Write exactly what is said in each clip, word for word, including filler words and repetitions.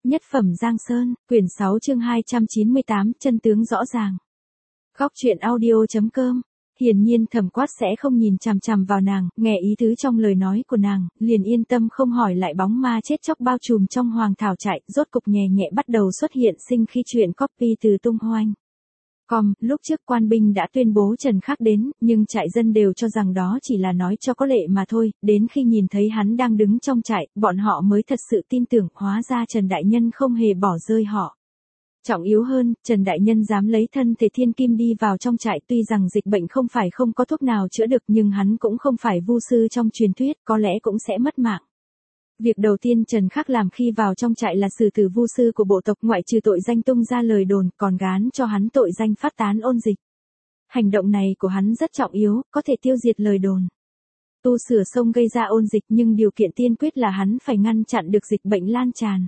Nhất phẩm Giang Sơn, quyển sáu chương hai trăm chín mươi tám, chân tướng rõ ràng. Góc truyện audio chấm com. Hiển nhiên Thẩm Quát sẽ không nhìn chằm chằm vào nàng, nghe ý tứ trong lời nói của nàng, liền yên tâm không hỏi lại bóng ma chết chóc bao trùm trong hoàng thảo trại, rốt cục nhẹ nhẹ bắt đầu xuất hiện sinh khí chuyện copy từ Tung Hoành. Com, lúc trước quan binh đã tuyên bố Trần Khắc đến, nhưng trại dân đều cho rằng đó chỉ là nói cho có lệ mà thôi, đến khi nhìn thấy hắn đang đứng trong trại, bọn họ mới thật sự tin tưởng, hóa ra Trần Đại Nhân không hề bỏ rơi họ. Trọng yếu hơn, Trần Đại Nhân dám lấy thân thể thiên kim đi vào trong trại, tuy rằng dịch bệnh không phải không có thuốc nào chữa được nhưng hắn cũng không phải vu sư trong truyền thuyết, có lẽ cũng sẽ mất mạng. Việc đầu tiên Trần Khắc làm khi vào trong trại là xử tử vu sư của bộ tộc, ngoại trừ tội danh tung ra lời đồn, còn gán cho hắn tội danh phát tán ôn dịch. Hành động này của hắn rất trọng yếu, có thể tiêu diệt lời đồn. Tu sửa sông gây ra ôn dịch nhưng điều kiện tiên quyết là hắn phải ngăn chặn được dịch bệnh lan tràn.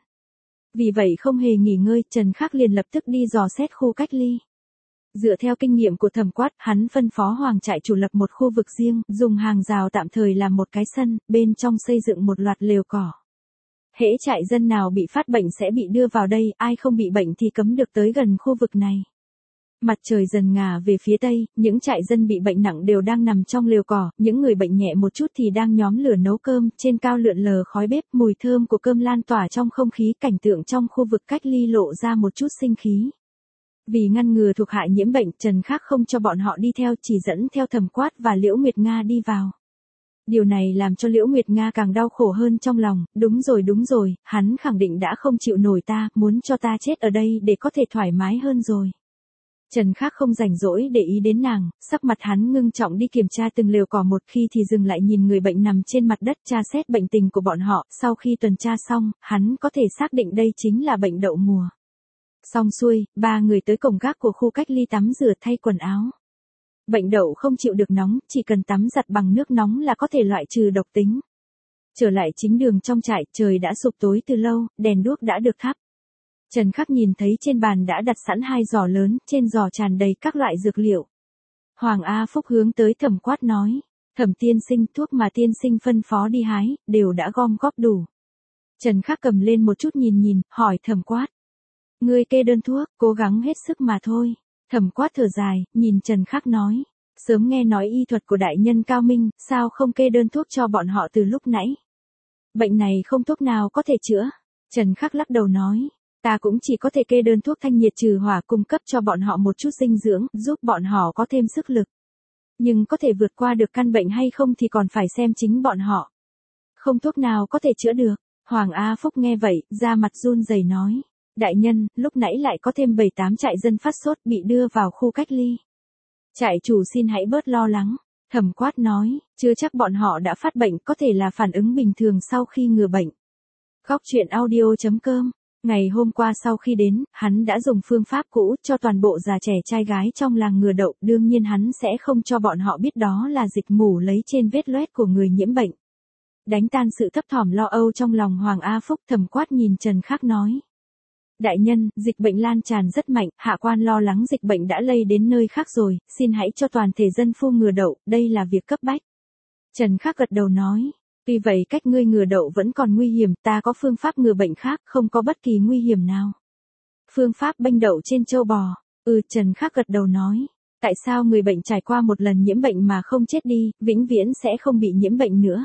Vì vậy không hề nghỉ ngơi, Trần Khắc liền lập tức đi dò xét khu cách ly. Dựa theo kinh nghiệm của Thẩm Quát, hắn phân phó hoàng trại chủ lập một khu vực riêng, dùng hàng rào tạm thời làm một cái sân, bên trong xây dựng một loạt lều cỏ. Hễ trại dân nào bị phát bệnh sẽ bị đưa vào đây, ai không bị bệnh thì cấm được tới gần khu vực này. Mặt trời dần ngả về phía tây, những trại dân bị bệnh nặng đều đang nằm trong lều cỏ, những người bệnh nhẹ một chút thì đang nhóm lửa nấu cơm, trên cao lượn lờ khói bếp, mùi thơm của cơm lan tỏa trong không khí, cảnh tượng trong khu vực cách ly lộ ra một chút sinh khí. Vì ngăn ngừa thuộc hạ nhiễm bệnh, Trần Khắc không cho bọn họ đi theo, chỉ dẫn theo Thẩm Quát và Liễu Nguyệt Nga đi vào. Điều này làm cho Liễu Nguyệt Nga càng đau khổ hơn trong lòng, đúng rồi đúng rồi, hắn khẳng định đã không chịu nổi ta, muốn cho ta chết ở đây để có thể thoải mái hơn rồi. Trần Khắc không rảnh rỗi để ý đến nàng, sắc mặt hắn ngưng trọng đi kiểm tra từng lều cỏ một, khi thì dừng lại nhìn người bệnh nằm trên mặt đất tra xét bệnh tình của bọn họ, sau khi tuần tra xong, hắn có thể xác định đây chính là bệnh đậu mùa. Xong xuôi, ba người tới cổng gác của khu cách ly tắm rửa thay quần áo. Bệnh đậu không chịu được nóng, chỉ cần tắm giặt bằng nước nóng là có thể loại trừ độc tính. Trở lại chính đường trong trại, trời đã sụp tối từ lâu, đèn đuốc đã được thắp. Trần Khắc nhìn thấy trên bàn đã đặt sẵn hai giỏ lớn, trên giỏ tràn đầy các loại dược liệu. Hoàng A Phúc hướng tới Thẩm Quát nói, Thẩm tiên sinh, thuốc mà tiên sinh phân phó đi hái, đều đã gom góp đủ. Trần Khắc cầm lên một chút nhìn nhìn, hỏi Thẩm Quát. Ngươi kê đơn thuốc, cố gắng hết sức mà thôi. Thẩm Quát thở dài, nhìn Trần Khắc nói, sớm nghe nói y thuật của đại nhân cao minh, sao không kê đơn thuốc cho bọn họ từ lúc nãy. Bệnh này không thuốc nào có thể chữa. Trần Khắc lắc đầu nói, ta cũng chỉ có thể kê đơn thuốc thanh nhiệt trừ hỏa, cung cấp cho bọn họ một chút dinh dưỡng, giúp bọn họ có thêm sức lực. Nhưng có thể vượt qua được căn bệnh hay không thì còn phải xem chính bọn họ. Không thuốc nào có thể chữa được. Hoàng A Phúc nghe vậy, da mặt run rẩy nói, đại nhân, lúc nãy lại có thêm bảy tám trại dân phát sốt bị đưa vào khu cách ly. Trại chủ xin hãy bớt lo lắng. Thẩm Quát nói, chưa chắc bọn họ đã phát bệnh, có thể là phản ứng bình thường sau khi ngừa bệnh. Góc truyện audio chấm com. Ngày hôm qua sau khi đến, hắn đã dùng phương pháp cũ cho toàn bộ già trẻ trai gái trong làng ngừa đậu, đương nhiên hắn sẽ không cho bọn họ biết đó là dịch mù lấy trên vết loét của người nhiễm bệnh. Đánh tan sự thấp thỏm lo âu trong lòng Hoàng A Phúc, Thẩm Quát nhìn Trần Khắc nói. Đại nhân, dịch bệnh lan tràn rất mạnh, hạ quan lo lắng dịch bệnh đã lây đến nơi khác rồi, xin hãy cho toàn thể dân phu ngừa đậu, đây là việc cấp bách. Trần Khắc gật đầu nói. Tuy vậy cách ngươi ngừa đậu vẫn còn nguy hiểm, ta có phương pháp ngừa bệnh khác, không có bất kỳ nguy hiểm nào. Phương pháp bênh đậu trên trâu bò. Ừ, Trần Khắc gật đầu nói. Tại sao người bệnh trải qua một lần nhiễm bệnh mà không chết đi, vĩnh viễn sẽ không bị nhiễm bệnh nữa?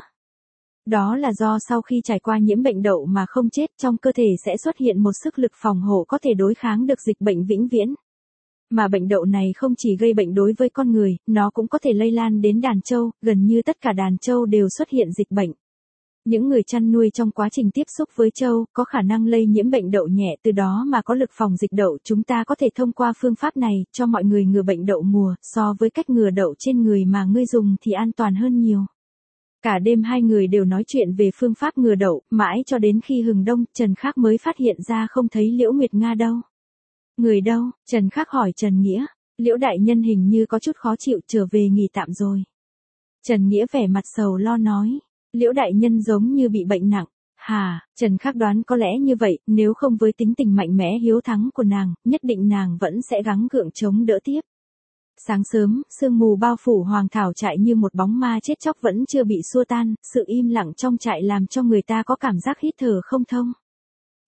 Đó là do sau khi trải qua nhiễm bệnh đậu mà không chết, trong cơ thể sẽ xuất hiện một sức lực phòng hộ có thể đối kháng được dịch bệnh vĩnh viễn. Mà bệnh đậu này không chỉ gây bệnh đối với con người, nó cũng có thể lây lan đến đàn trâu, gần như tất cả đàn trâu đều xuất hiện dịch bệnh. Những người chăn nuôi trong quá trình tiếp xúc với trâu, có khả năng lây nhiễm bệnh đậu nhẹ, từ đó mà có lực phòng dịch đậu. Chúng ta có thể thông qua phương pháp này, cho mọi người ngừa bệnh đậu mùa, so với cách ngừa đậu trên người mà ngươi dùng thì an toàn hơn nhiều. Cả đêm hai người đều nói chuyện về phương pháp ngừa đậu, mãi cho đến khi hừng đông, Trần Khắc mới phát hiện ra không thấy Liễu Nguyệt Nga đâu. Người đâu? Trần Khắc hỏi Trần Nghĩa. Liễu đại nhân hình như có chút khó chịu, trở về nghỉ tạm rồi. Trần Nghĩa vẻ mặt sầu lo nói. Liễu đại nhân giống như bị bệnh nặng. Hà, Trần Khắc đoán có lẽ như vậy, nếu không với tính tình mạnh mẽ hiếu thắng của nàng, nhất định nàng vẫn sẽ gắng gượng chống đỡ tiếp. Sáng sớm, sương mù bao phủ hoàng thảo trại như một bóng ma chết chóc vẫn chưa bị xua tan, sự im lặng trong trại làm cho người ta có cảm giác hít thở không thông.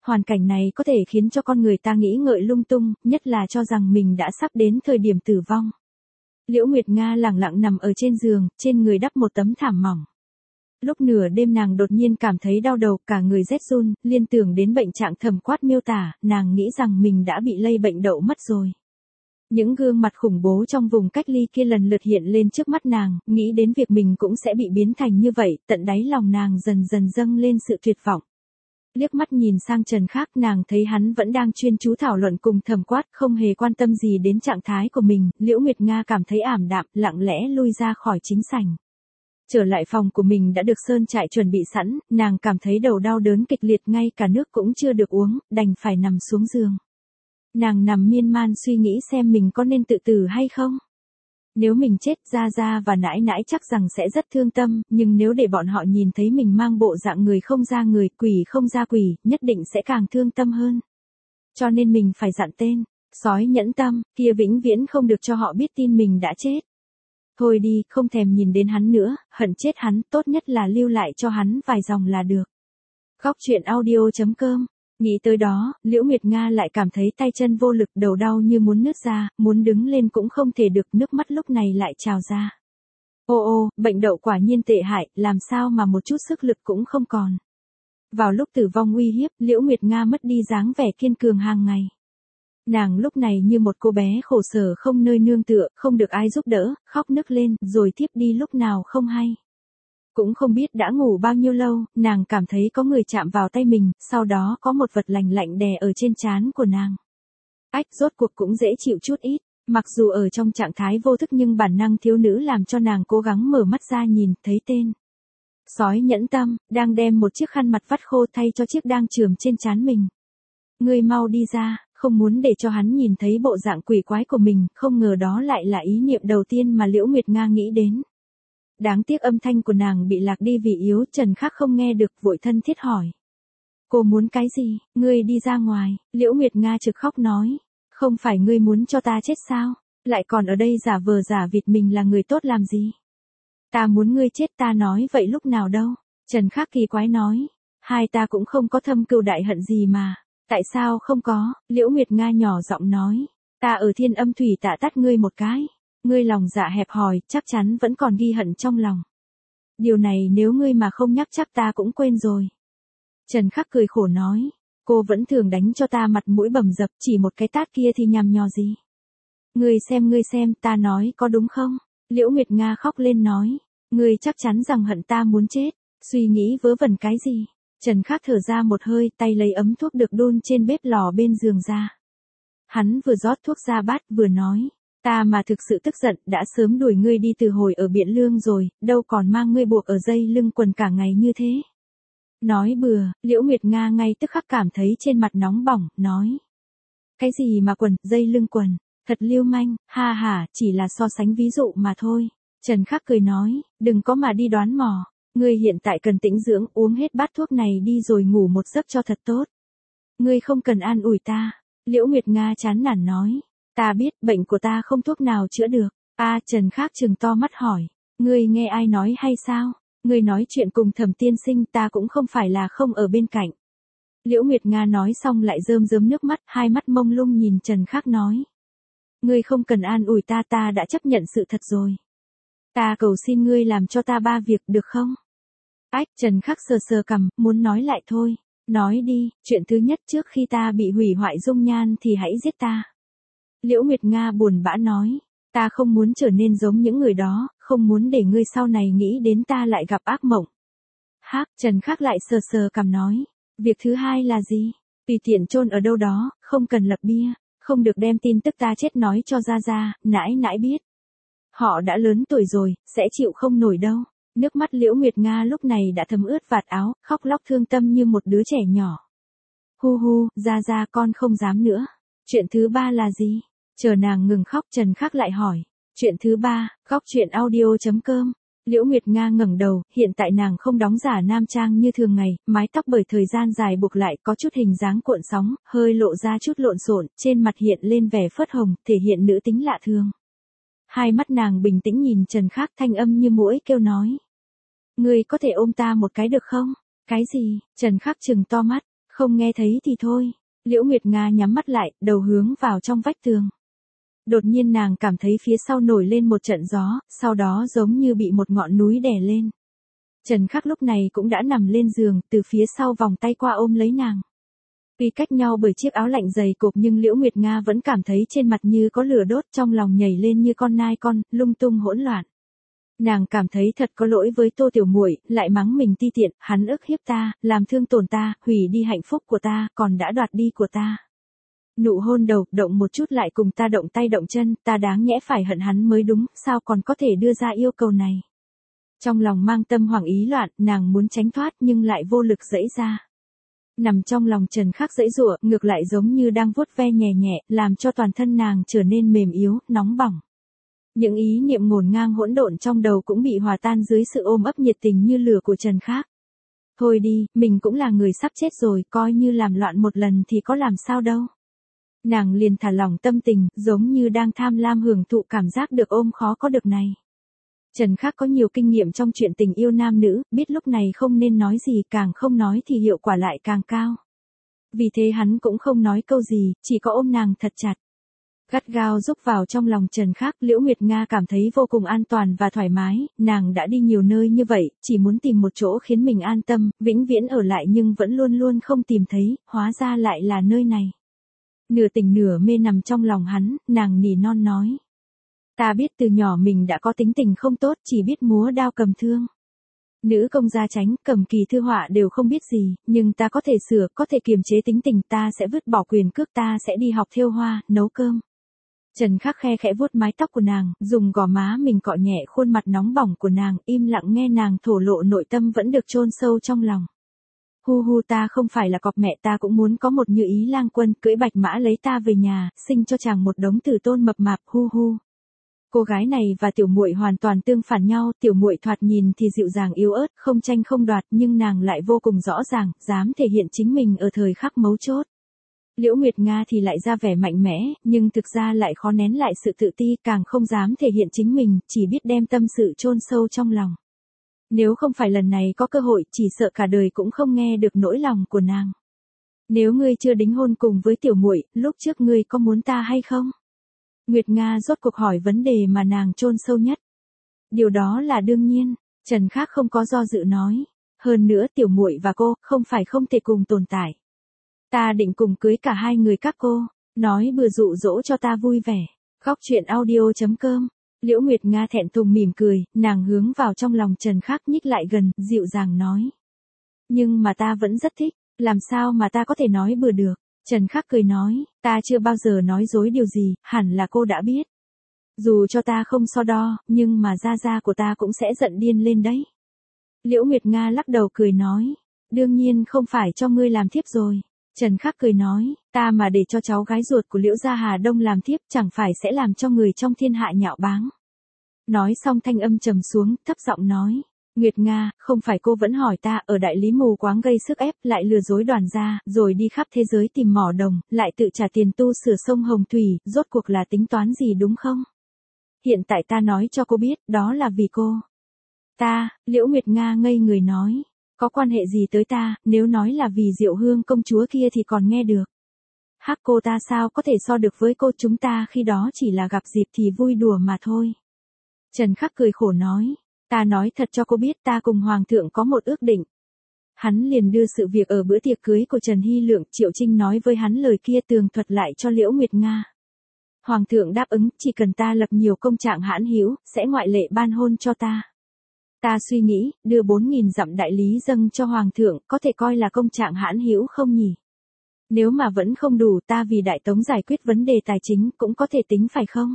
hoàn cảnh này có thể khiến cho con người ta nghĩ ngợi lung tung, nhất là cho rằng mình đã sắp đến thời điểm tử vong. Liễu Nguyệt Nga lẳng lặng nằm ở trên giường, trên người đắp một tấm thảm mỏng. Lúc nửa đêm nàng đột nhiên cảm thấy đau đầu, cả người rét run, liên tưởng đến bệnh trạng Thẩm Quát miêu tả, nàng nghĩ rằng mình đã bị lây bệnh đậu mất rồi. Những gương mặt khủng bố trong vùng cách ly kia lần lượt hiện lên trước mắt nàng, nghĩ đến việc mình cũng sẽ bị biến thành như vậy, tận đáy lòng nàng dần dần dâng lên sự tuyệt vọng. Liếc mắt nhìn sang Trần Khắc, nàng thấy hắn vẫn đang chuyên chú thảo luận cùng Thẩm Quát, không hề quan tâm gì đến trạng thái của mình. Liễu Nguyệt Nga cảm thấy ảm đạm, lặng lẽ lui ra khỏi chính sảnh. Trở lại phòng của mình đã được sơn trại chuẩn bị sẵn, nàng cảm thấy đầu đau đớn kịch liệt, ngay cả nước cũng chưa được uống, đành phải nằm xuống giường. Nàng nằm miên man suy nghĩ xem mình có nên tự tử hay không. Nếu mình chết, Gia Gia và nãi nãi chắc rằng sẽ rất thương tâm, nhưng nếu để bọn họ nhìn thấy mình mang bộ dạng người không ra người, quỷ không ra quỷ, nhất định sẽ càng thương tâm hơn. Cho nên mình phải dặn tên, sói nhẫn tâm, kia vĩnh viễn không được cho họ biết tin mình đã chết. Thôi đi, không thèm nhìn đến hắn nữa, hận chết hắn, tốt nhất là lưu lại cho hắn vài dòng là được. Góc truyện audio chấm com. Nghĩ tới đó, Liễu Nguyệt Nga lại cảm thấy tay chân vô lực, đầu đau như muốn nứt ra, muốn đứng lên cũng không thể được, nước mắt lúc này lại trào ra. Ô ô, bệnh đậu quả nhiên tệ hại, làm sao mà một chút sức lực cũng không còn. Vào lúc tử vong uy hiếp, Liễu Nguyệt Nga mất đi dáng vẻ kiên cường hàng ngày. Nàng lúc này như một cô bé khổ sở không nơi nương tựa, không được ai giúp đỡ, khóc nức lên, rồi thiếp đi lúc nào không hay. Cũng không biết đã ngủ bao nhiêu lâu, nàng cảm thấy có người chạm vào tay mình, sau đó có một vật lạnh lạnh đè ở trên trán của nàng. Ách, rốt cuộc cũng dễ chịu chút ít, mặc dù ở trong trạng thái vô thức nhưng bản năng thiếu nữ làm cho nàng cố gắng mở mắt ra nhìn, thấy tên. Sói nhẫn tâm, đang đem một chiếc khăn mặt vắt khô thay cho chiếc đang chườm trên trán mình. Ngươi mau đi ra, không muốn để cho hắn nhìn thấy bộ dạng quỷ quái của mình, không ngờ đó lại là ý niệm đầu tiên mà Liễu Nguyệt Nga nghĩ đến. Đáng tiếc âm thanh của nàng bị lạc đi vì yếu, Trần Khắc không nghe được, vội thân thiết hỏi. Cô muốn cái gì, ngươi đi ra ngoài, Liễu Nguyệt Nga trực khóc nói. Không phải ngươi muốn cho ta chết sao, lại còn ở đây giả vờ giả vịt mình là người tốt làm gì. Ta muốn ngươi chết, ta nói vậy lúc nào đâu, Trần Khắc kỳ quái nói. Hai ta cũng không có thâm cừu đại hận gì mà. Tại sao không có, Liễu Nguyệt Nga nhỏ giọng nói. Ta ở Thiên Âm Thủy tạ tát ngươi một cái. Ngươi lòng dạ hẹp hòi, chắc chắn vẫn còn ghi hận trong lòng. Điều này nếu ngươi mà không nhắc chắc ta cũng quên rồi. Trần Khắc cười khổ nói. Cô vẫn thường đánh cho ta mặt mũi bầm dập, chỉ một cái tát kia thì nhằm nhò gì. Ngươi xem ngươi xem, ta nói có đúng không? Liễu Nguyệt Nga khóc lên nói. Ngươi chắc chắn rằng hận ta muốn chết, suy nghĩ vớ vẩn cái gì? Trần Khắc thở ra một hơi, tay lấy ấm thuốc được đun trên bếp lò bên giường ra. Hắn vừa rót thuốc ra bát vừa nói. Ta mà thực sự tức giận, đã sớm đuổi ngươi đi từ hồi ở Biện Lương rồi, đâu còn mang ngươi buộc ở dây lưng quần cả ngày như thế. Nói bừa, Liễu Nguyệt Nga ngay tức khắc cảm thấy trên mặt nóng bỏng, nói. Cái gì mà quần, dây lưng quần, thật lưu manh, ha ha, chỉ là so sánh ví dụ mà thôi. Trần Khắc cười nói, đừng có mà đi đoán mò, ngươi hiện tại cần tĩnh dưỡng, uống hết bát thuốc này đi rồi ngủ một giấc cho thật tốt. Ngươi không cần an ủi ta, Liễu Nguyệt Nga chán nản nói. Ta biết, bệnh của ta không thuốc nào chữa được. A à, Trần Khắc trừng to mắt hỏi. Ngươi nghe ai nói hay sao? Ngươi nói chuyện cùng Thẩm tiên sinh, ta cũng không phải là không ở bên cạnh. Liễu Nguyệt Nga nói xong lại rơm rớm nước mắt, hai mắt mông lung nhìn Trần Khắc nói. Ngươi không cần an ủi ta, ta đã chấp nhận sự thật rồi. Ta cầu xin ngươi làm cho ta ba việc được không? Ách, Trần Khắc sờ sờ cằm, muốn nói lại thôi. Nói đi, chuyện thứ nhất, trước khi ta bị hủy hoại dung nhan thì hãy giết ta. Liễu Nguyệt Nga buồn bã nói, ta không muốn trở nên giống những người đó, không muốn để ngươi sau này nghĩ đến ta lại gặp ác mộng. Hắc, Trần Khắc lại sờ sờ cằm nói, việc thứ hai là gì? Tùy tiện chôn ở đâu đó, không cần lập bia, không được đem tin tức ta chết nói cho Gia Gia, nãi nãi biết. Họ đã lớn tuổi rồi, sẽ chịu không nổi đâu. Nước mắt Liễu Nguyệt Nga lúc này đã thấm ướt vạt áo, khóc lóc thương tâm như một đứa trẻ nhỏ. Hu hu, Gia Gia con không dám nữa. Chuyện thứ ba là gì? Chờ nàng ngừng khóc, Trần Khắc lại hỏi. Chuyện thứ ba, góc truyện audio chấm com. Liễu Nguyệt Nga ngẩng đầu, hiện tại nàng không đóng giả nam trang như thường ngày, mái tóc bởi thời gian dài buộc lại có chút hình dáng cuộn sóng, hơi lộ ra chút lộn xộn, trên mặt hiện lên vẻ phớt hồng, thể hiện nữ tính lạ thường. Hai mắt nàng bình tĩnh nhìn Trần Khắc, thanh âm như muỗi kêu nói. Ngươi có thể ôm ta một cái được không? Cái gì? Trần Khắc trừng to mắt. Không nghe thấy thì thôi. Liễu Nguyệt Nga nhắm mắt lại, đầu hướng vào trong vách tường. Đột nhiên nàng cảm thấy phía sau nổi lên một trận gió, sau đó giống như bị một ngọn núi đè lên. Trần Khắc lúc này cũng đã nằm lên giường, từ phía sau vòng tay qua ôm lấy nàng. Tuy cách nhau bởi chiếc áo lạnh dày cộp nhưng Liễu Nguyệt Nga vẫn cảm thấy trên mặt như có lửa đốt, trong lòng nhảy lên như con nai con, lung tung hỗn loạn. Nàng cảm thấy thật có lỗi với Tô Tiểu Muội, lại mắng mình ti tiện, hắn ức hiếp ta, làm thương tổn ta, hủy đi hạnh phúc của ta, còn đã đoạt đi của ta. Nụ hôn đầu, động một chút lại cùng ta động tay động chân, ta đáng nhẽ phải hận hắn mới đúng, sao còn có thể đưa ra yêu cầu này. Trong lòng mang tâm hoảng ý loạn, nàng muốn tránh thoát nhưng lại vô lực giãy ra. Nằm trong lòng Trần Khắc giãy giụa, ngược lại giống như đang vuốt ve nhẹ nhẹ, làm cho toàn thân nàng trở nên mềm yếu, nóng bỏng. Những ý niệm ngổn ngang hỗn độn trong đầu cũng bị hòa tan dưới sự ôm ấp nhiệt tình như lửa của Trần Khắc. Thôi đi, mình cũng là người sắp chết rồi, coi như làm loạn một lần thì có làm sao đâu. Nàng liền thả lỏng tâm tình, giống như đang tham lam hưởng thụ cảm giác được ôm khó có được này. Trần Khắc có nhiều kinh nghiệm trong chuyện tình yêu nam nữ, biết lúc này không nên nói gì, càng không nói thì hiệu quả lại càng cao. Vì thế hắn cũng không nói câu gì, chỉ có ôm nàng thật chặt. Gắt gao rúc vào trong lòng Trần Khắc, Liễu Nguyệt Nga cảm thấy vô cùng an toàn và thoải mái, nàng đã đi nhiều nơi như vậy, chỉ muốn tìm một chỗ khiến mình an tâm, vĩnh viễn ở lại nhưng vẫn luôn luôn không tìm thấy, hóa ra lại là nơi này. Nửa tỉnh nửa mê nằm trong lòng hắn, nàng nỉ non nói. Ta biết từ nhỏ mình đã có tính tình không tốt, chỉ biết múa đao cầm thương. Nữ công gia chánh, cầm kỳ thư họa đều không biết gì, nhưng ta có thể sửa, có thể kiềm chế tính tình, ta sẽ vứt bỏ quyền cước, ta sẽ đi học thêu hoa, nấu cơm. Trần Khắc khe khẽ vuốt mái tóc của nàng, dùng gò má mình cọ nhẹ khuôn mặt nóng bỏng của nàng, im lặng nghe nàng thổ lộ nội tâm vẫn được chôn sâu trong lòng. Hu hu, ta không phải là cọp mẹ, ta cũng muốn có một Như Ý lang quân cưỡi bạch mã lấy ta về nhà, sinh cho chàng một đống tử tôn mập mạp, hu hu. Cô gái này và Tiểu Muội hoàn toàn tương phản nhau, Tiểu Muội thoạt nhìn thì dịu dàng yếu ớt, không tranh không đoạt, nhưng nàng lại vô cùng rõ ràng, dám thể hiện chính mình ở thời khắc mấu chốt. Liễu Nguyệt Nga thì lại ra vẻ mạnh mẽ, nhưng thực ra lại khó nén lại sự tự ti, càng không dám thể hiện chính mình, chỉ biết đem tâm sự chôn sâu trong lòng. Nếu không phải lần này có cơ hội, chỉ sợ cả đời cũng không nghe được nỗi lòng của nàng. Nếu ngươi chưa đính hôn cùng với Tiểu Muội, lúc trước ngươi có muốn ta hay không? Nguyệt Nga rốt cuộc hỏi vấn đề mà nàng chôn sâu nhất. Điều đó là đương nhiên, Trần Khắc không có do dự nói. Hơn nữa Tiểu Muội và cô, không phải không thể cùng tồn tại. Ta định cùng cưới cả hai người các cô, nói bừa dụ dỗ cho ta vui vẻ. Góc truyện audio chấm com. Liễu Nguyệt Nga thẹn thùng mỉm cười, nàng hướng vào trong lòng Trần Khắc nhích lại gần, dịu dàng nói. Nhưng mà ta vẫn rất thích, làm sao mà ta có thể nói bừa được. Trần Khắc cười nói, ta chưa bao giờ nói dối điều gì, hẳn là cô đã biết. Dù cho ta không so đo, nhưng mà gia gia của ta cũng sẽ giận điên lên đấy. Liễu Nguyệt Nga lắc đầu cười nói, đương nhiên không phải cho ngươi làm thiếp rồi. Trần Khắc cười nói, ta mà để cho cháu gái ruột của Liễu gia Hà Đông làm thiếp, chẳng phải sẽ làm cho người trong thiên hạ nhạo báng. Nói xong thanh âm trầm xuống, thấp giọng nói, Nguyệt Nga, không phải cô vẫn hỏi ta ở đại lý mù quáng gây sức ép, lại lừa dối đoàn gia, rồi đi khắp thế giới tìm mỏ đồng, lại tự trả tiền tu sửa sông Hồng Thủy, rốt cuộc là tính toán gì đúng không? Hiện tại ta nói cho cô biết, đó là vì cô. Ta, Liễu Nguyệt Nga ngây người nói, có quan hệ gì tới ta, nếu nói là vì Diệu Hương công chúa kia thì còn nghe được. Hắc, cô ta sao có thể so được với cô, chúng ta khi đó chỉ là gặp dịp thì vui đùa mà thôi. Trần Khắc cười khổ nói, ta nói thật cho cô biết, ta cùng Hoàng thượng có một ước định. Hắn liền đưa sự việc ở bữa tiệc cưới của Trần Hy Lượng, Triệu Trinh nói với hắn lời kia tường thuật lại cho Liễu Nguyệt Nga. Hoàng thượng đáp ứng, chỉ cần ta lập nhiều công trạng hãn hữu, sẽ ngoại lệ ban hôn cho ta. Ta suy nghĩ, đưa bốn nghìn dặm đại lý dâng cho Hoàng thượng, có thể coi là công trạng hãn hữu không nhỉ? Nếu mà vẫn không đủ, ta vì Đại Tống giải quyết vấn đề tài chính, cũng có thể tính phải không?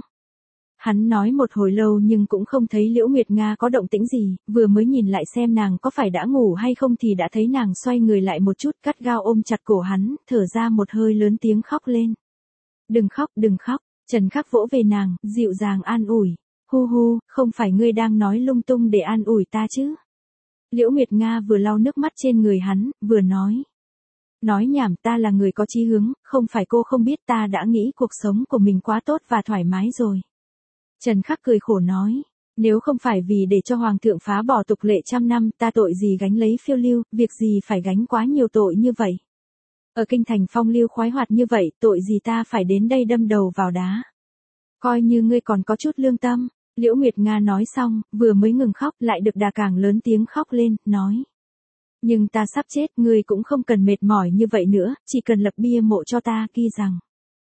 Hắn nói một hồi lâu nhưng cũng không thấy Liễu Nguyệt Nga có động tĩnh gì, vừa mới nhìn lại xem nàng có phải đã ngủ hay không thì đã thấy nàng xoay người lại một chút, gắt gao ôm chặt cổ hắn, thở ra một hơi lớn tiếng khóc lên. Đừng khóc, đừng khóc, Trần Khắc vỗ về nàng, dịu dàng an ủi. Hu hu, không phải ngươi đang nói lung tung để an ủi ta chứ? Liễu Nguyệt Nga vừa lau nước mắt trên người hắn, vừa nói. Nói nhảm, ta là người có chí hướng, không phải cô không biết, ta đã nghĩ cuộc sống của mình quá tốt và thoải mái rồi. Trần Khắc cười khổ nói, nếu không phải vì để cho Hoàng thượng phá bỏ tục lệ trăm năm, ta tội gì gánh lấy phiêu lưu, việc gì phải gánh quá nhiều tội như vậy. Ở kinh thành phong lưu khoái hoạt như vậy, tội gì ta phải đến đây đâm đầu vào đá. Coi như ngươi còn có chút lương tâm. Liễu Nguyệt Nga nói xong, vừa mới ngừng khóc lại được đà càng lớn tiếng khóc lên, nói. Nhưng ta sắp chết, ngươi cũng không cần mệt mỏi như vậy nữa, chỉ cần lập bia mộ cho ta ghi rằng.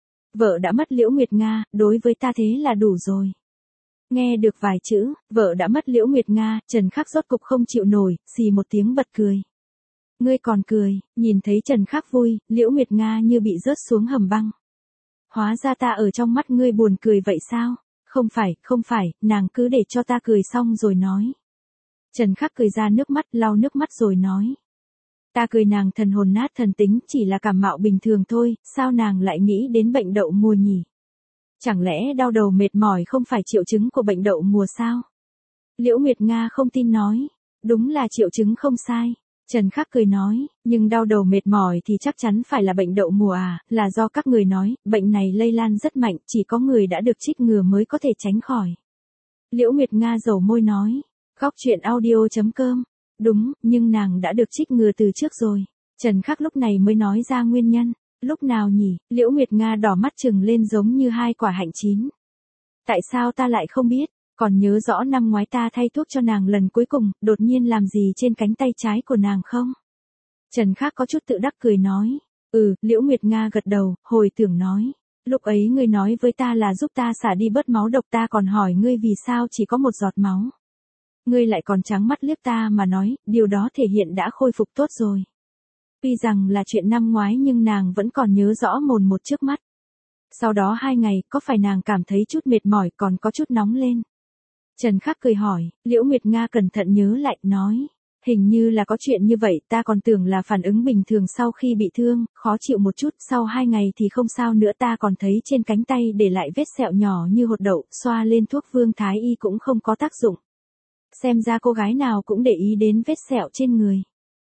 Vợ đã mất Liễu Nguyệt Nga, đối với ta thế là đủ rồi. Nghe được vài chữ, vợ đã mất Liễu Nguyệt Nga, Trần Khắc rốt cục không chịu nổi, xì một tiếng bật cười. Ngươi còn cười, nhìn thấy Trần Khắc vui, Liễu Nguyệt Nga như bị rớt xuống hầm băng. Hóa ra ta ở trong mắt ngươi buồn cười vậy sao? Không phải, không phải, nàng cứ để cho ta cười xong rồi nói. Trần Khắc cười ra nước mắt, lau nước mắt rồi nói. Ta cười nàng thần hồn nát thần tính, chỉ là cảm mạo bình thường thôi, sao nàng lại nghĩ đến bệnh đậu mùa nhỉ? Chẳng lẽ đau đầu mệt mỏi không phải triệu chứng của bệnh đậu mùa sao? Liễu Nguyệt Nga không tin nói. Đúng là triệu chứng không sai. Trần Khắc cười nói, nhưng đau đầu mệt mỏi thì chắc chắn phải là bệnh đậu mùa à, là do các người nói, bệnh này lây lan rất mạnh, chỉ có người đã được trích ngừa mới có thể tránh khỏi. Liễu Nguyệt Nga dầu môi nói, khóc chuyện audio chấm com, đúng, nhưng nàng đã được trích ngừa từ trước rồi. Trần Khắc lúc này mới nói ra nguyên nhân, lúc nào nhỉ, Liễu Nguyệt Nga đỏ mắt trừng lên giống như hai quả hạnh chín. Tại sao ta lại không biết? Còn nhớ rõ năm ngoái ta thay thuốc cho nàng lần cuối cùng, đột nhiên làm gì trên cánh tay trái của nàng không? Trần Khắc có chút tự đắc cười nói. Ừ, Liễu Nguyệt Nga gật đầu, hồi tưởng nói. Lúc ấy ngươi nói với ta là giúp ta xả đi bớt máu độc, ta còn hỏi ngươi vì sao chỉ có một giọt máu. Ngươi lại còn trắng mắt liếc ta mà nói, điều đó thể hiện đã khôi phục tốt rồi. Tuy rằng là chuyện năm ngoái nhưng nàng vẫn còn nhớ rõ mồn một trước mắt. Sau đó hai ngày, có phải nàng cảm thấy chút mệt mỏi còn có chút nóng lên? Trần Khắc cười hỏi, Liễu Nguyệt Nga cẩn thận nhớ lại, nói, hình như là có chuyện như vậy, ta còn tưởng là phản ứng bình thường sau khi bị thương, khó chịu một chút, sau hai ngày thì không sao nữa, ta còn thấy trên cánh tay để lại vết sẹo nhỏ như hột đậu, xoa lên thuốc Vương Thái Y cũng không có tác dụng. Xem ra cô gái nào cũng để ý đến vết sẹo trên người.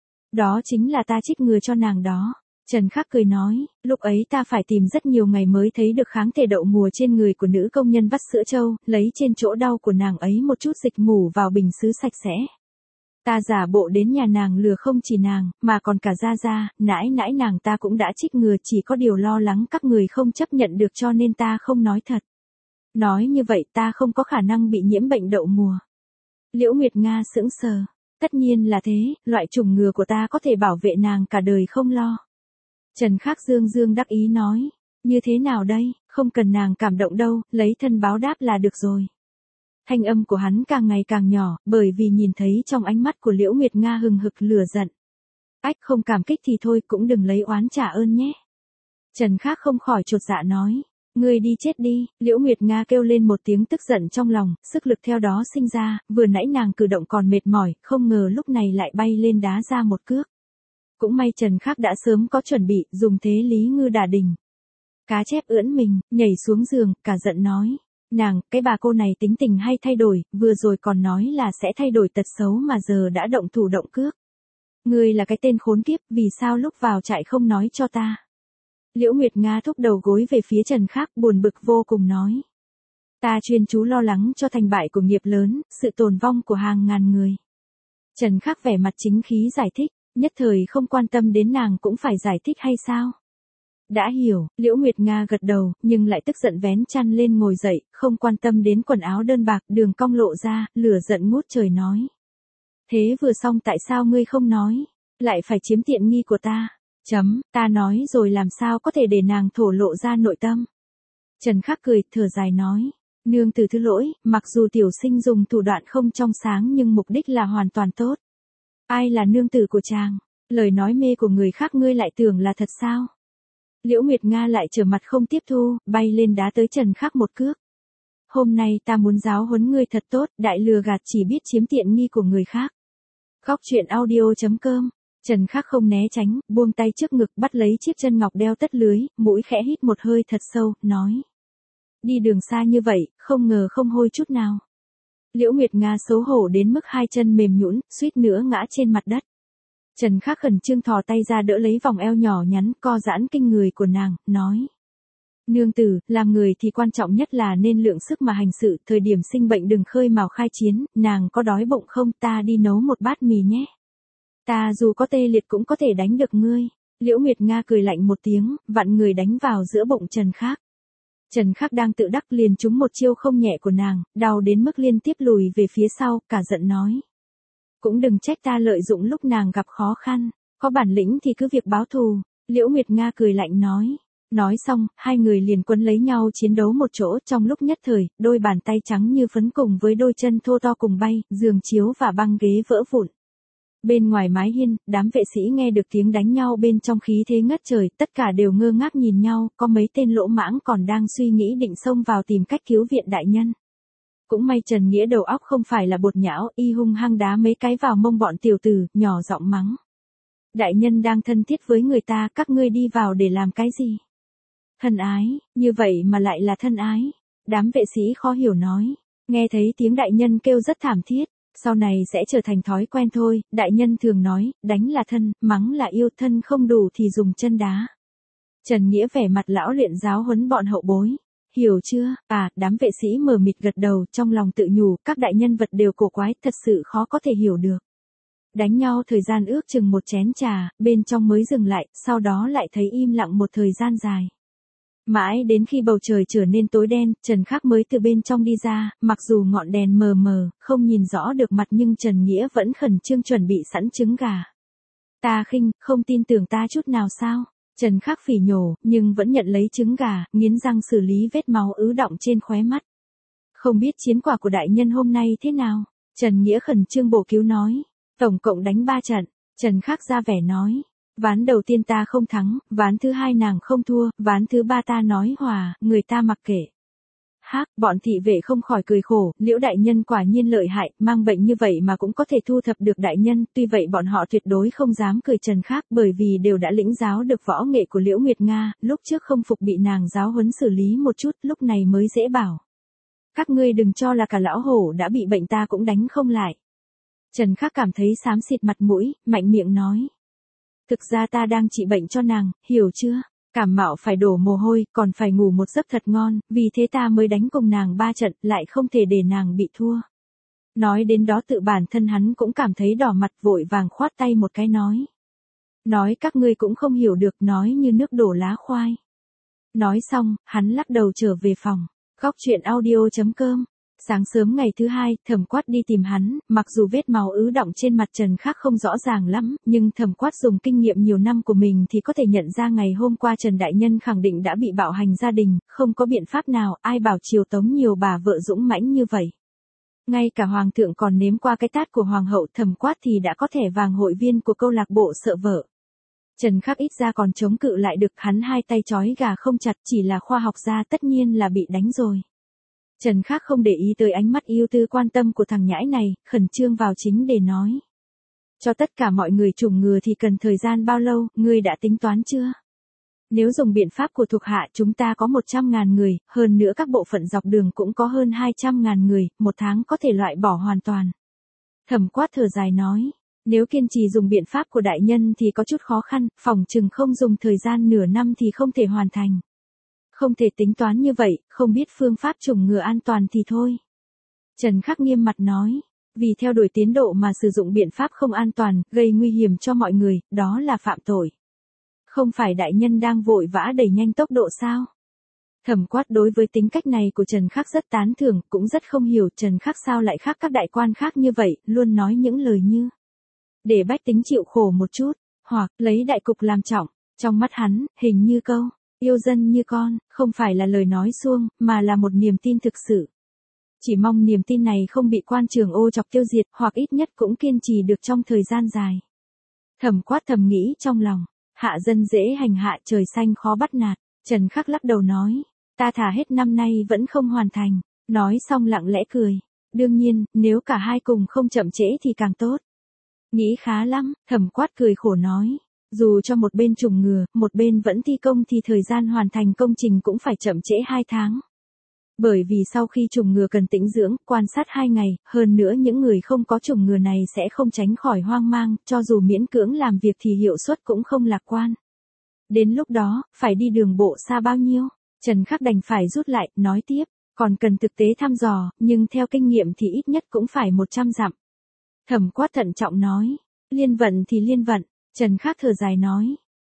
Đó chính là ta trích ngừa cho nàng đó. Trần Khắc cười nói, lúc ấy ta phải tìm rất nhiều ngày mới thấy được kháng thể đậu mùa trên người của nữ công nhân vắt sữa trâu, lấy trên chỗ đau của nàng ấy một chút dịch mủ vào bình sứ sạch sẽ. Ta giả bộ đến nhà nàng lừa không chỉ nàng, mà còn cả Gia Gia, nãi nãi nàng ta cũng đã trích ngừa, chỉ có điều lo lắng các người không chấp nhận được cho nên ta không nói thật. Nói như vậy ta không có khả năng bị nhiễm bệnh đậu mùa. Liễu Nguyệt Nga sững sờ, tất nhiên là thế, loại chủng ngừa của ta có thể bảo vệ nàng cả đời không lo. Trần Khắc dương dương đắc ý nói, như thế nào đây, không cần nàng cảm động đâu, lấy thân báo đáp là được rồi. Thanh âm của hắn càng ngày càng nhỏ, bởi vì nhìn thấy trong ánh mắt của Liễu Nguyệt Nga hừng hực lửa giận. Ách, không cảm kích thì thôi, cũng đừng lấy oán trả ơn nhé. Trần Khắc không khỏi chột dạ nói, ngươi đi chết đi. Liễu Nguyệt Nga kêu lên một tiếng tức giận trong lòng, sức lực theo đó sinh ra, vừa nãy nàng cử động còn mệt mỏi, không ngờ lúc này lại bay lên đá ra một cước. Cũng may Trần Khắc đã sớm có chuẩn bị, dùng thế lý ngư đả đỉnh. Cá chép ưỡn mình, nhảy xuống giường, cả giận nói. Nàng, cái bà cô này tính tình hay thay đổi, vừa rồi còn nói là sẽ thay đổi tật xấu mà giờ đã động thủ động cước. Ngươi là cái tên khốn kiếp, vì sao lúc vào trại không nói cho ta? Liễu Nguyệt Nga thúc đầu gối về phía Trần Khắc, buồn bực vô cùng nói. Ta chuyên chú lo lắng cho thành bại của nghiệp lớn, sự tồn vong của hàng ngàn người. Trần Khắc vẻ mặt chính khí giải thích. Nhất thời không quan tâm đến nàng cũng phải giải thích hay sao? Đã hiểu, Liễu Nguyệt Nga gật đầu, nhưng lại tức giận vén chăn lên ngồi dậy, không quan tâm đến quần áo đơn bạc, đường cong lộ ra, lửa giận ngút trời nói. Thế vừa xong tại sao ngươi không nói? Lại phải chiếm tiện nghi của ta? Chấm, ta nói rồi làm sao có thể để nàng thổ lộ ra nội tâm? Trần Khắc cười, thở dài nói. Nương tử thứ lỗi, mặc dù tiểu sinh dùng thủ đoạn không trong sáng nhưng mục đích là hoàn toàn tốt. Ai là nương tử của chàng? Lời nói mê của người khác ngươi lại tưởng là thật sao? Liễu Nguyệt Nga lại trở mặt không tiếp thu, bay lên đá tới Trần Khắc một cước. Hôm nay ta muốn giáo huấn ngươi thật tốt, đại lừa gạt chỉ biết chiếm tiện nghi của người khác. Khóc chuyện audio chấm com. Trần Khắc không né tránh, buông tay trước ngực bắt lấy chiếc chân ngọc đeo tất lưới, mũi khẽ hít một hơi thật sâu, nói. Đi đường xa như vậy, không ngờ không hôi chút nào. Liễu Nguyệt Nga xấu hổ đến mức hai chân mềm nhũn, suýt nữa ngã trên mặt đất. Trần Khắc khẩn trương thò tay ra đỡ lấy vòng eo nhỏ nhắn, co giãn kinh người của nàng, nói. Nương tử, làm người thì quan trọng nhất là nên lượng sức mà hành sự, thời điểm sinh bệnh đừng khơi mào khai chiến, nàng có đói bụng không, ta đi nấu một bát mì nhé. Ta dù có tê liệt cũng có thể đánh được ngươi. Liễu Nguyệt Nga cười lạnh một tiếng, vặn người đánh vào giữa bụng Trần Khắc. Trần Khắc đang tự đắc liền trúng một chiêu không nhẹ của nàng, đau đến mức liên tiếp lùi về phía sau, cả giận nói. Cũng đừng trách ta lợi dụng lúc nàng gặp khó khăn, có bản lĩnh thì cứ việc báo thù. Liễu Nguyệt Nga cười lạnh nói. Nói xong, hai người liền quấn lấy nhau chiến đấu một chỗ, trong lúc nhất thời, đôi bàn tay trắng như phấn cùng với đôi chân thô to cùng bay, giường chiếu và băng ghế vỡ vụn. Bên ngoài mái hiên, đám vệ sĩ nghe được tiếng đánh nhau bên trong khí thế ngất trời, tất cả đều ngơ ngác nhìn nhau, có mấy tên lỗ mãng còn đang suy nghĩ định xông vào tìm cách cứu viện đại nhân. Cũng may Trần Nghĩa đầu óc không phải là bột nhão, y hung hăng đá mấy cái vào mông bọn tiểu tử, nhỏ giọng mắng. Đại nhân đang thân thiết với người ta, các ngươi đi vào để làm cái gì? Thân ái, như vậy mà lại là thân ái. Đám vệ sĩ khó hiểu nói, nghe thấy tiếng đại nhân kêu rất thảm thiết, sau này sẽ trở thành thói quen thôi, đại nhân thường nói, đánh là thân, mắng là yêu, thân không đủ thì dùng chân đá. Trần Nghĩa vẻ mặt lão luyện giáo huấn bọn hậu bối. Hiểu chưa? À, đám vệ sĩ mờ mịt gật đầu, trong lòng tự nhủ, các đại nhân vật đều cổ quái, thật sự khó có thể hiểu được. Đánh nhau thời gian ước chừng một chén trà, bên trong mới dừng lại, sau đó lại thấy im lặng một thời gian dài. Mãi đến khi bầu trời trở nên tối đen, Trần Khắc mới từ bên trong đi ra, mặc dù ngọn đèn mờ mờ, không nhìn rõ được mặt nhưng Trần Nghĩa vẫn khẩn trương chuẩn bị sẵn trứng gà. Ta khinh, không tin tưởng ta chút nào sao? Trần Khắc phỉ nhổ, nhưng vẫn nhận lấy trứng gà, nghiến răng xử lý vết máu ứ đọng trên khóe mắt. Không biết chiến quả của đại nhân hôm nay thế nào? Trần Nghĩa khẩn trương bổ cứu nói. Tổng cộng đánh ba trận, Trần Khắc ra vẻ nói. Ván đầu tiên ta không thắng, ván thứ hai nàng không thua, ván thứ ba ta nói hòa, người ta mặc kệ. Hác, bọn thị vệ không khỏi cười khổ, Liễu đại nhân quả nhiên lợi hại, mang bệnh như vậy mà cũng có thể thu thập được đại nhân, tuy vậy bọn họ tuyệt đối không dám cười Trần Khắc bởi vì đều đã lĩnh giáo được võ nghệ của Liễu Nguyệt Nga, lúc trước không phục bị nàng giáo huấn xử lý một chút, lúc này mới dễ bảo. Các ngươi đừng cho là cả lão hổ đã bị bệnh ta cũng đánh không lại. Trần Khắc cảm thấy xám xịt mặt mũi, mạnh miệng nói. Thực ra ta đang trị bệnh cho nàng, hiểu chưa? Cảm mạo phải đổ mồ hôi, còn phải ngủ một giấc thật ngon, vì thế ta mới đánh cùng nàng ba trận, lại không thể để nàng bị thua. Nói đến đó tự bản thân hắn cũng cảm thấy đỏ mặt, vội vàng khoát tay một cái nói. Nói các ngươi cũng không hiểu được, nói như nước đổ lá khoai. Nói xong, hắn lắc đầu trở về phòng. Góc truyện audio chấm com. Sáng sớm ngày thứ hai, Thẩm Quát đi tìm hắn, mặc dù vết máu ứ đọng trên mặt Trần Khắc không rõ ràng lắm, nhưng Thẩm Quát dùng kinh nghiệm nhiều năm của mình thì có thể nhận ra ngày hôm qua Trần Đại Nhân khẳng định đã bị bạo hành gia đình, không có biện pháp nào, ai bảo triều tống nhiều bà vợ dũng mãnh như vậy. Ngay cả Hoàng thượng còn nếm qua cái tát của Hoàng hậu, Thẩm Quát thì đã có thẻ vàng hội viên của câu lạc bộ sợ vợ. Trần Khắc ít ra còn chống cự lại được, hắn hai tay trói gà không chặt, chỉ là khoa học gia tất nhiên là bị đánh rồi. Trần Khắc không để ý tới ánh mắt yêu tư quan tâm của thằng nhãi này, khẩn trương vào chính để nói. Cho tất cả mọi người chủng ngừa thì cần thời gian bao lâu, ngươi đã tính toán chưa? Nếu dùng biện pháp của thuộc hạ chúng ta có một trăm ngàn người, hơn nữa các bộ phận dọc đường cũng có hơn hai trăm ngàn người, một tháng có thể loại bỏ hoàn toàn. Thẩm Quát thở dài nói, nếu kiên trì dùng biện pháp của đại nhân thì có chút khó khăn, phỏng chừng không dùng thời gian nửa năm thì không thể hoàn thành. Không thể tính toán như vậy, không biết phương pháp chủng ngừa an toàn thì thôi. Trần Khắc nghiêm mặt nói, vì theo đuổi tiến độ mà sử dụng biện pháp không an toàn, gây nguy hiểm cho mọi người, đó là phạm tội. Không phải đại nhân đang vội vã đẩy nhanh tốc độ sao? Thẩm Quát đối với tính cách này của Trần Khắc rất tán thưởng, cũng rất không hiểu Trần Khắc sao lại khác các đại quan khác như vậy, luôn nói những lời như để bách tính chịu khổ một chút, hoặc lấy đại cục làm trọng. Trong mắt hắn, hình như câu yêu dân như con, không phải là lời nói suông, mà là một niềm tin thực sự. Chỉ mong niềm tin này không bị quan trường ô chọc tiêu diệt, hoặc ít nhất cũng kiên trì được trong thời gian dài. Thẩm Quát thầm nghĩ trong lòng, hạ dân dễ hành hạ, trời xanh khó bắt nạt. Trần Khắc lắc đầu nói, ta thả hết năm nay vẫn không hoàn thành. Nói xong lặng lẽ cười. Đương nhiên, nếu cả hai cùng không chậm trễ thì càng tốt. Nghĩ khá lắm, Thẩm Quát cười khổ nói. Dù cho một bên chủng ngừa, một bên vẫn thi công thì thời gian hoàn thành công trình cũng phải chậm trễ hai tháng. Bởi vì sau khi chủng ngừa cần tĩnh dưỡng, quan sát hai ngày, hơn nữa những người không có chủng ngừa này sẽ không tránh khỏi hoang mang, cho dù miễn cưỡng làm việc thì hiệu suất cũng không lạc quan. Đến lúc đó, phải đi đường bộ xa bao nhiêu? Trần Khắc đành phải rút lại, nói tiếp, còn cần thực tế thăm dò, nhưng theo kinh nghiệm thì ít nhất cũng phải một trăm dặm. Thẩm Quát thận trọng nói, liên vận thì liên vận. Trần Khắc thở dài nói,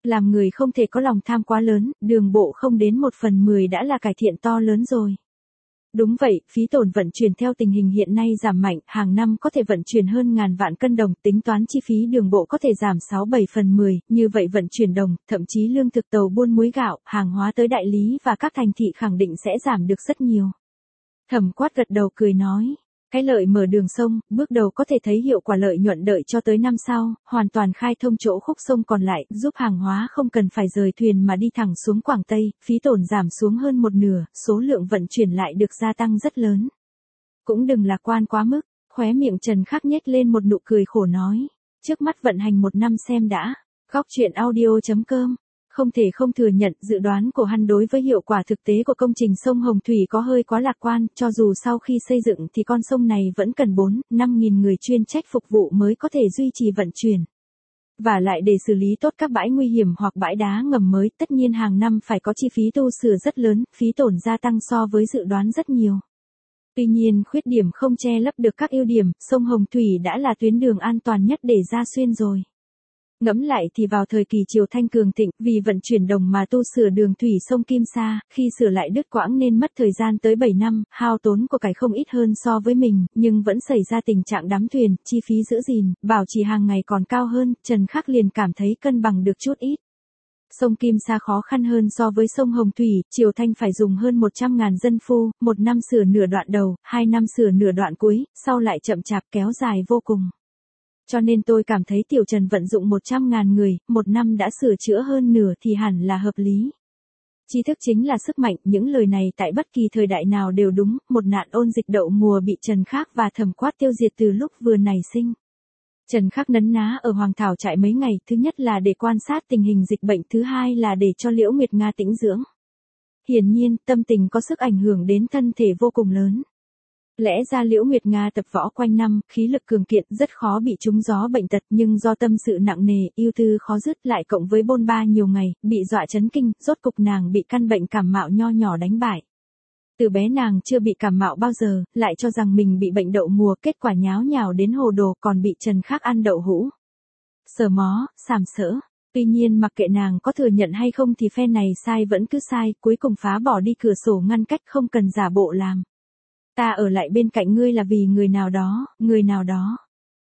Làm người không thể có lòng tham quá lớn, đường bộ không đến một phần mười đã là cải thiện to lớn rồi. Đúng vậy, phí tổn vận chuyển theo tình hình hiện nay giảm mạnh, hàng năm có thể vận chuyển hơn ngàn vạn cân đồng, tính toán chi phí đường bộ có thể giảm sáu bảy phần mười, như vậy vận chuyển đồng, thậm chí lương thực tàu buôn muối gạo, hàng hóa tới đại lý và các thành thị khẳng định sẽ giảm được rất nhiều. Thẩm Quát gật đầu cười nói. Cái lợi mở đường sông, bước đầu có thể thấy hiệu quả lợi nhuận đợi cho tới năm sau, hoàn toàn khai thông chỗ khúc sông còn lại, giúp hàng hóa không cần phải rời thuyền mà đi thẳng xuống Quảng Tây, phí tổn giảm xuống hơn một nửa, số lượng vận chuyển lại được gia tăng rất lớn. Cũng đừng lạc quan quá mức, khóe miệng Trần Khắc nhếch lên một nụ cười khổ nói. Trước mắt vận hành một năm xem đã. Góc truyện audio chấm com. Không thể không thừa nhận, dự đoán của hắn đối với hiệu quả thực tế của công trình sông Hồng Thủy có hơi quá lạc quan, cho dù sau khi xây dựng thì con sông này vẫn cần bốn, năm nghìn người chuyên trách phục vụ mới có thể duy trì vận chuyển. Và lại để xử lý tốt các bãi nguy hiểm hoặc bãi đá ngầm mới, tất nhiên hàng năm phải có chi phí tu sửa rất lớn, phí tổn gia tăng so với dự đoán rất nhiều. Tuy nhiên, khuyết điểm không che lấp được các ưu điểm, sông Hồng Thủy đã là tuyến đường an toàn nhất để ra xuyên rồi. Ngẫm lại thì vào thời kỳ Triều Thanh cường thịnh, vì vận chuyển đồng mà tu sửa đường thủy sông Kim Sa, khi sửa lại đứt quãng nên mất thời gian tới bảy năm, hao tốn của cải không ít hơn so với mình, nhưng vẫn xảy ra tình trạng đắm thuyền, chi phí giữ gìn, bảo trì hàng ngày còn cao hơn, Trần Khắc liền cảm thấy cân bằng được chút ít. Sông Kim Sa khó khăn hơn so với sông Hồng Thủy, Triều Thanh phải dùng hơn một trăm ngàn dân phu, một năm sửa nửa đoạn đầu, hai năm sửa nửa đoạn cuối, sau lại chậm chạp kéo dài vô cùng. Cho nên tôi cảm thấy Tiểu Trần vận dụng một trăm ngàn người, một năm đã sửa chữa hơn nửa thì hẳn là hợp lý. Tri thức chính là sức mạnh, những lời này tại bất kỳ thời đại nào đều đúng, một nạn ôn dịch đậu mùa bị Trần Khắc và Thẩm Quát tiêu diệt từ lúc vừa nảy sinh. Trần Khắc nấn ná ở Hoàng Thảo trại mấy ngày, thứ nhất là để quan sát tình hình dịch bệnh, thứ hai là để cho Liễu Nguyệt Nga tĩnh dưỡng. Hiển nhiên, tâm tình có sức ảnh hưởng đến thân thể vô cùng lớn. Lẽ ra Liễu Nguyệt Nga tập võ quanh năm, khí lực cường kiện, rất khó bị trúng gió bệnh tật, nhưng do tâm sự nặng nề, ưu tư khó dứt, lại cộng với bôn ba nhiều ngày, bị dọa chấn kinh, rốt cục nàng bị căn bệnh cảm mạo nho nhỏ đánh bại. Từ bé nàng chưa bị cảm mạo bao giờ, lại cho rằng mình bị bệnh đậu mùa, kết quả nháo nhào đến hồ đồ, còn bị Trần Khắc ăn đậu hũ. Sờ mó, sàm sỡ. Tuy nhiên mặc kệ nàng có thừa nhận hay không thì phe này sai vẫn cứ sai, cuối cùng phá bỏ đi cửa sổ ngăn cách, không cần giả bộ làm. Ta ở lại bên cạnh ngươi là vì người nào đó, người nào đó.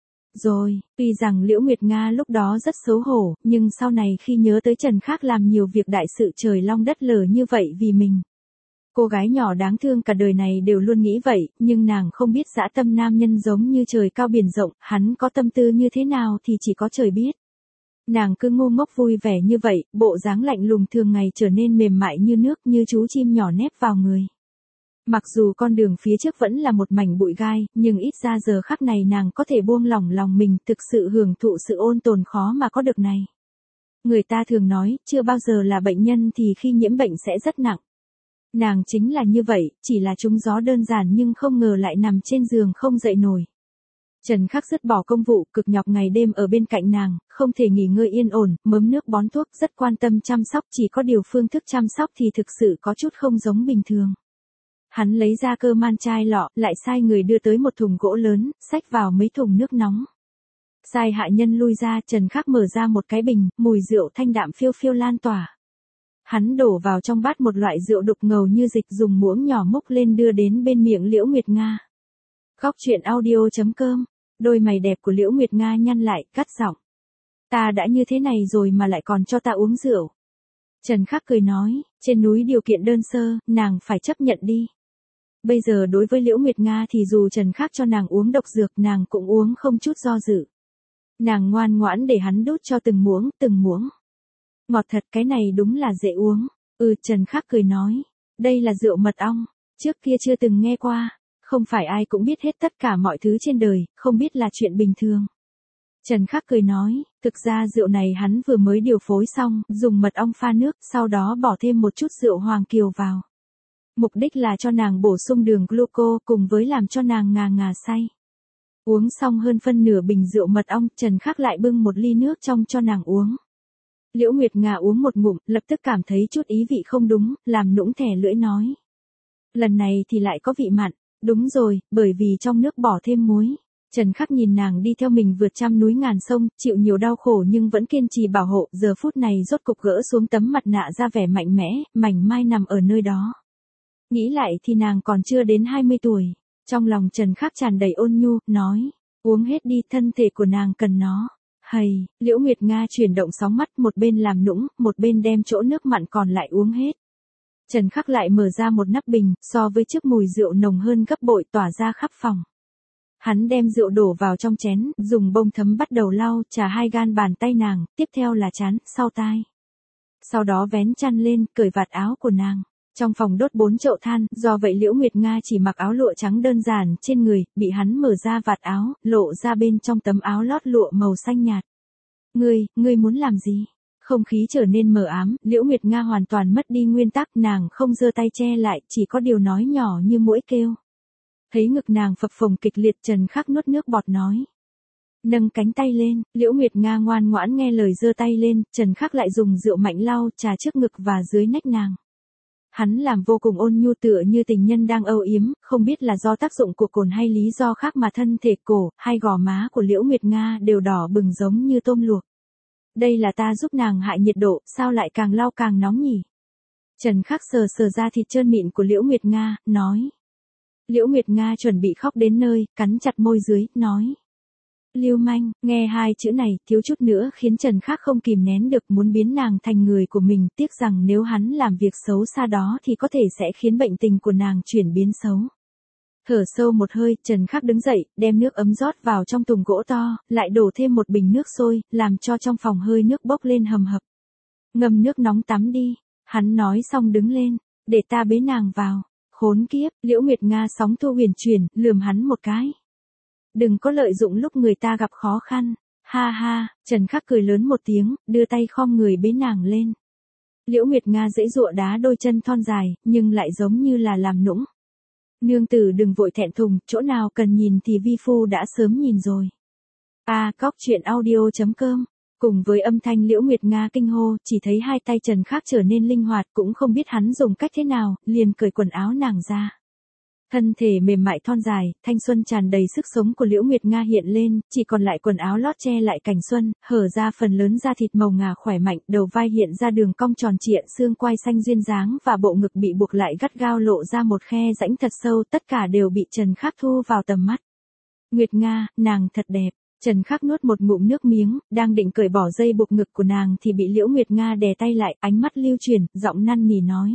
Rồi, tuy rằng Liễu Nguyệt Nga lúc đó rất xấu hổ, nhưng sau này khi nhớ tới Trần Khắc làm nhiều việc đại sự trời long đất lở như vậy vì mình. Cô gái nhỏ đáng thương cả đời này đều luôn nghĩ vậy, nhưng nàng không biết dã tâm nam nhân giống như trời cao biển rộng, hắn có tâm tư như thế nào thì chỉ có trời biết. Nàng cứ ngu ngốc vui vẻ như vậy, bộ dáng lạnh lùng thường ngày trở nên mềm mại như nước, như chú chim nhỏ nép vào người. Mặc dù con đường phía trước vẫn là một mảnh bụi gai, nhưng ít ra giờ khắc này nàng có thể buông lỏng lòng mình, thực sự hưởng thụ sự ôn tồn khó mà có được này. Người ta thường nói, chưa bao giờ là bệnh nhân thì khi nhiễm bệnh sẽ rất nặng. Nàng chính là như vậy, chỉ là trúng gió đơn giản nhưng không ngờ lại nằm trên giường không dậy nổi. Trần Khắc dứt bỏ công vụ, cực nhọc ngày đêm ở bên cạnh nàng, không thể nghỉ ngơi yên ổn, mớm nước bón thuốc, rất quan tâm chăm sóc, chỉ có điều phương thức chăm sóc thì thực sự có chút không giống bình thường. Hắn lấy ra cơ man chai lọ, lại sai người đưa tới một thùng gỗ lớn, xách vào mấy thùng nước nóng. Sai hạ nhân lui ra, Trần Khắc mở ra một cái bình, mùi rượu thanh đạm phiêu phiêu lan tỏa. Hắn đổ vào trong bát một loại rượu đục ngầu như dịch, dùng muỗng nhỏ múc lên đưa đến bên miệng Liễu Nguyệt Nga. Góc truyện audio chấm com. Đôi mày đẹp của Liễu Nguyệt Nga nhăn lại, cắt giọng. Ta đã như thế này rồi mà lại còn cho ta uống rượu. Trần Khắc cười nói, trên núi điều kiện đơn sơ, nàng phải chấp nhận đi. Bây giờ đối với Liễu Nguyệt Nga thì dù Trần Khắc cho nàng uống độc dược nàng cũng uống không chút do dự. Nàng ngoan ngoãn để hắn đút cho từng muỗng, từng muỗng. Ngọt thật, cái này đúng là dễ uống. Ừ, Trần Khắc cười nói. Đây là rượu mật ong. Trước kia chưa từng nghe qua. Không phải ai cũng biết hết tất cả mọi thứ trên đời, không biết là chuyện bình thường. Trần Khắc cười nói, thực ra rượu này hắn vừa mới điều phối xong, dùng mật ong pha nước, sau đó bỏ thêm một chút rượu hoàng kiều vào. Mục đích là cho nàng bổ sung đường gluco cùng với làm cho nàng ngà ngà say. Uống xong hơn phân nửa bình rượu mật ong, Trần Khắc lại bưng một ly nước trong cho nàng uống. Liễu Nguyệt Nga uống một ngụm, lập tức cảm thấy chút ý vị không đúng, làm nũng thẻ lưỡi nói. Lần này thì lại có vị mặn, đúng rồi, bởi vì trong nước bỏ thêm muối. Trần Khắc nhìn nàng đi theo mình vượt trăm núi ngàn sông, chịu nhiều đau khổ nhưng vẫn kiên trì bảo hộ, giờ phút này rốt cục gỡ xuống tấm mặt nạ ra vẻ mạnh mẽ, mảnh mai nằm ở nơi đó. Nghĩ lại thì nàng còn chưa đến hai mươi tuổi. Trong lòng Trần Khắc tràn đầy ôn nhu, nói, uống hết đi, thân thể của nàng cần nó. Hầy, Liễu Nguyệt Nga chuyển động sóng mắt, một bên làm nũng, một bên đem chỗ nước mặn còn lại uống hết. Trần Khắc lại mở ra một nắp bình, so với trước mùi rượu nồng hơn gấp bội tỏa ra khắp phòng. Hắn đem rượu đổ vào trong chén, dùng bông thấm bắt đầu lau, chà hai gan bàn tay nàng, tiếp theo là trán, sau tai. Sau đó vén chăn lên, cởi vạt áo của nàng. Trong phòng đốt bốn chậu than, do vậy Liễu Nguyệt Nga chỉ mặc áo lụa trắng đơn giản trên người, bị hắn mở ra vạt áo, lộ ra bên trong tấm áo lót lụa màu xanh nhạt. Ngươi, ngươi muốn làm gì? Không khí trở nên mờ ám, Liễu Nguyệt Nga hoàn toàn mất đi nguyên tắc, nàng không giơ tay che lại, chỉ có điều nói nhỏ như mũi kêu. Thấy ngực nàng phập phồng kịch liệt, Trần Khắc nuốt nước bọt nói. Nâng cánh tay lên, Liễu Nguyệt Nga ngoan ngoãn nghe lời giơ tay lên, Trần Khắc lại dùng rượu mạnh lau, trà trước ngực và dưới nách nàng. Hắn làm vô cùng ôn nhu tựa như tình nhân đang âu yếm, không biết là do tác dụng của cồn hay lý do khác mà thân thể cổ, hay gò má của Liễu Nguyệt Nga đều đỏ bừng giống như tôm luộc. Đây là ta giúp nàng hại nhiệt độ, sao lại càng lau càng nóng nhỉ? Trần Khắc sờ sờ ra thịt trơn mịn của Liễu Nguyệt Nga, nói. Liễu Nguyệt Nga chuẩn bị khóc đến nơi, cắn chặt môi dưới, nói. Lưu manh, nghe hai chữ này, thiếu chút nữa khiến Trần Khắc không kìm nén được muốn biến nàng thành người của mình, tiếc rằng nếu hắn làm việc xấu xa đó thì có thể sẽ khiến bệnh tình của nàng chuyển biến xấu. Thở sâu một hơi, Trần Khắc đứng dậy, đem nước ấm rót vào trong thùng gỗ to, lại đổ thêm một bình nước sôi, làm cho trong phòng hơi nước bốc lên hầm hập. Ngâm nước nóng tắm đi, hắn nói xong đứng lên, để ta bế nàng vào. Khốn kiếp, Liễu Nguyệt Nga sóng thu huyền chuyển, lườm hắn một cái. Đừng có lợi dụng lúc người ta gặp khó khăn. Ha ha, Trần Khắc cười lớn một tiếng, đưa tay khom người bế nàng lên. Liễu Nguyệt Nga giãy giụa đá đôi chân thon dài, nhưng lại giống như là làm nũng. Nương tử đừng vội thẹn thùng, chỗ nào cần nhìn thì vi phu đã sớm nhìn rồi. A cóc truyện audio chấm com. Cùng với âm thanh Liễu Nguyệt Nga kinh hô, chỉ thấy hai tay Trần Khắc trở nên linh hoạt, cũng không biết hắn dùng cách thế nào, liền cởi quần áo nàng ra. Thân thể mềm mại thon dài, thanh xuân tràn đầy sức sống của Liễu Nguyệt Nga hiện lên, chỉ còn lại quần áo lót che lại cảnh xuân, hở ra phần lớn da thịt màu ngà khỏe mạnh, đầu vai hiện ra đường cong tròn trịa, xương quai xanh duyên dáng và bộ ngực bị buộc lại gắt gao lộ ra một khe rãnh thật sâu, tất cả đều bị Trần Khắc thu vào tầm mắt. Nguyệt Nga, nàng thật đẹp. Trần Khắc nuốt một ngụm nước miếng, đang định cởi bỏ dây buộc ngực của nàng thì bị Liễu Nguyệt Nga đè tay lại, ánh mắt lưu chuyển, giọng năn nỉ nói.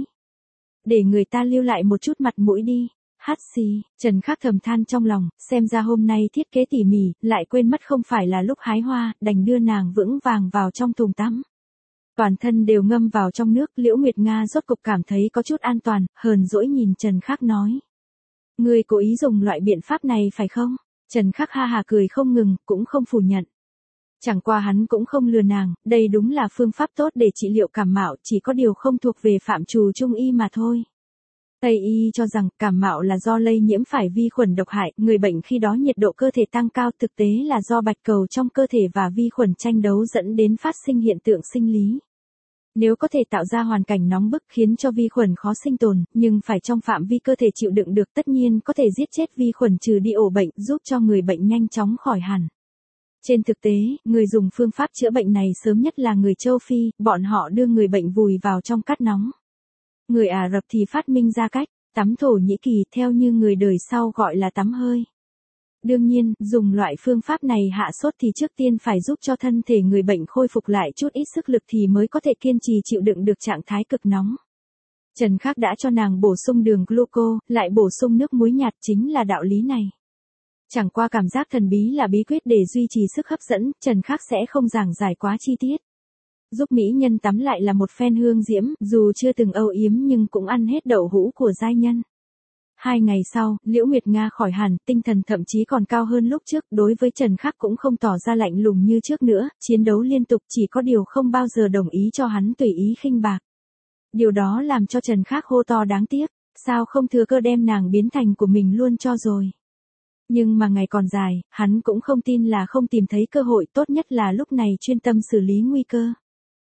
Để người ta lưu lại một chút mặt mũi đi. Hát xì, Trần Khắc thầm than trong lòng, xem ra hôm nay thiết kế tỉ mỉ, lại quên mất không phải là lúc hái hoa, đành đưa nàng vững vàng vào trong thùng tắm. Toàn thân đều ngâm vào trong nước, Liễu Nguyệt Nga rốt cục cảm thấy có chút an toàn, hờn dỗi nhìn Trần Khắc nói. Ngươi cố ý dùng loại biện pháp này phải không? Trần Khắc ha hà cười không ngừng, cũng không phủ nhận. Chẳng qua hắn cũng không lừa nàng, đây đúng là phương pháp tốt để trị liệu cảm mạo, chỉ có điều không thuộc về phạm trù trung y mà thôi. Tây y cho rằng cảm mạo là do lây nhiễm phải vi khuẩn độc hại, người bệnh khi đó nhiệt độ cơ thể tăng cao, thực tế là do bạch cầu trong cơ thể và vi khuẩn tranh đấu dẫn đến phát sinh hiện tượng sinh lý. Nếu có thể tạo ra hoàn cảnh nóng bức khiến cho vi khuẩn khó sinh tồn, nhưng phải trong phạm vi cơ thể chịu đựng được, tất nhiên có thể giết chết vi khuẩn, trừ đi ổ bệnh, giúp cho người bệnh nhanh chóng khỏi hẳn. Trên thực tế, người dùng phương pháp chữa bệnh này sớm nhất là người châu Phi, bọn họ đưa người bệnh vùi vào trong cát nóng. Người Ả Rập thì phát minh ra cách tắm Thổ Nhĩ Kỳ, theo như người đời sau gọi là tắm hơi. Đương nhiên, dùng loại phương pháp này hạ sốt thì trước tiên phải giúp cho thân thể người bệnh khôi phục lại chút ít sức lực thì mới có thể kiên trì chịu đựng được trạng thái cực nóng. Trần Khắc đã cho nàng bổ sung đường gluco, lại bổ sung nước muối nhạt, chính là đạo lý này. Chẳng qua cảm giác thần bí là bí quyết để duy trì sức hấp dẫn, Trần Khắc sẽ không giảng giải quá chi tiết. Giúp mỹ nhân tắm lại là một phen hương diễm, dù chưa từng âu yếm nhưng cũng ăn hết đậu hũ của giai nhân. Hai ngày sau, Liễu Nguyệt Nga khỏi hẳn, tinh thần thậm chí còn cao hơn lúc trước, đối với Trần Khắc cũng không tỏ ra lạnh lùng như trước nữa, chiến đấu liên tục, chỉ có điều không bao giờ đồng ý cho hắn tùy ý khinh bạc. Điều đó làm cho Trần Khắc hô to đáng tiếc, sao không thừa cơ đem nàng biến thành của mình luôn cho rồi. Nhưng mà ngày còn dài, hắn cũng không tin là không tìm thấy cơ hội, tốt nhất là lúc này chuyên tâm xử lý nguy cơ.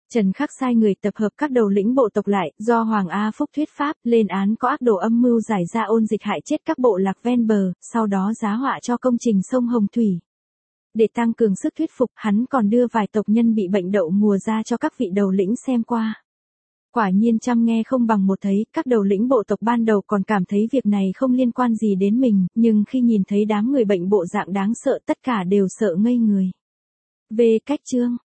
Trần Khắc sai người tập hợp các đầu lĩnh bộ tộc lại, do Hoàng A Phúc thuyết pháp, lên án có ác đồ âm mưu giải ra ôn dịch hại chết các bộ lạc ven bờ, sau đó giá họa cho công trình sông Hồng Thủy. Để tăng cường sức thuyết phục, hắn còn đưa vài tộc nhân bị bệnh đậu mùa ra cho các vị đầu lĩnh xem qua. Quả nhiên trăm nghe không bằng một thấy, các đầu lĩnh bộ tộc ban đầu còn cảm thấy việc này không liên quan gì đến mình, nhưng khi nhìn thấy đám người bệnh bộ dạng đáng sợ tất cả đều sợ ngây người. Về cách chương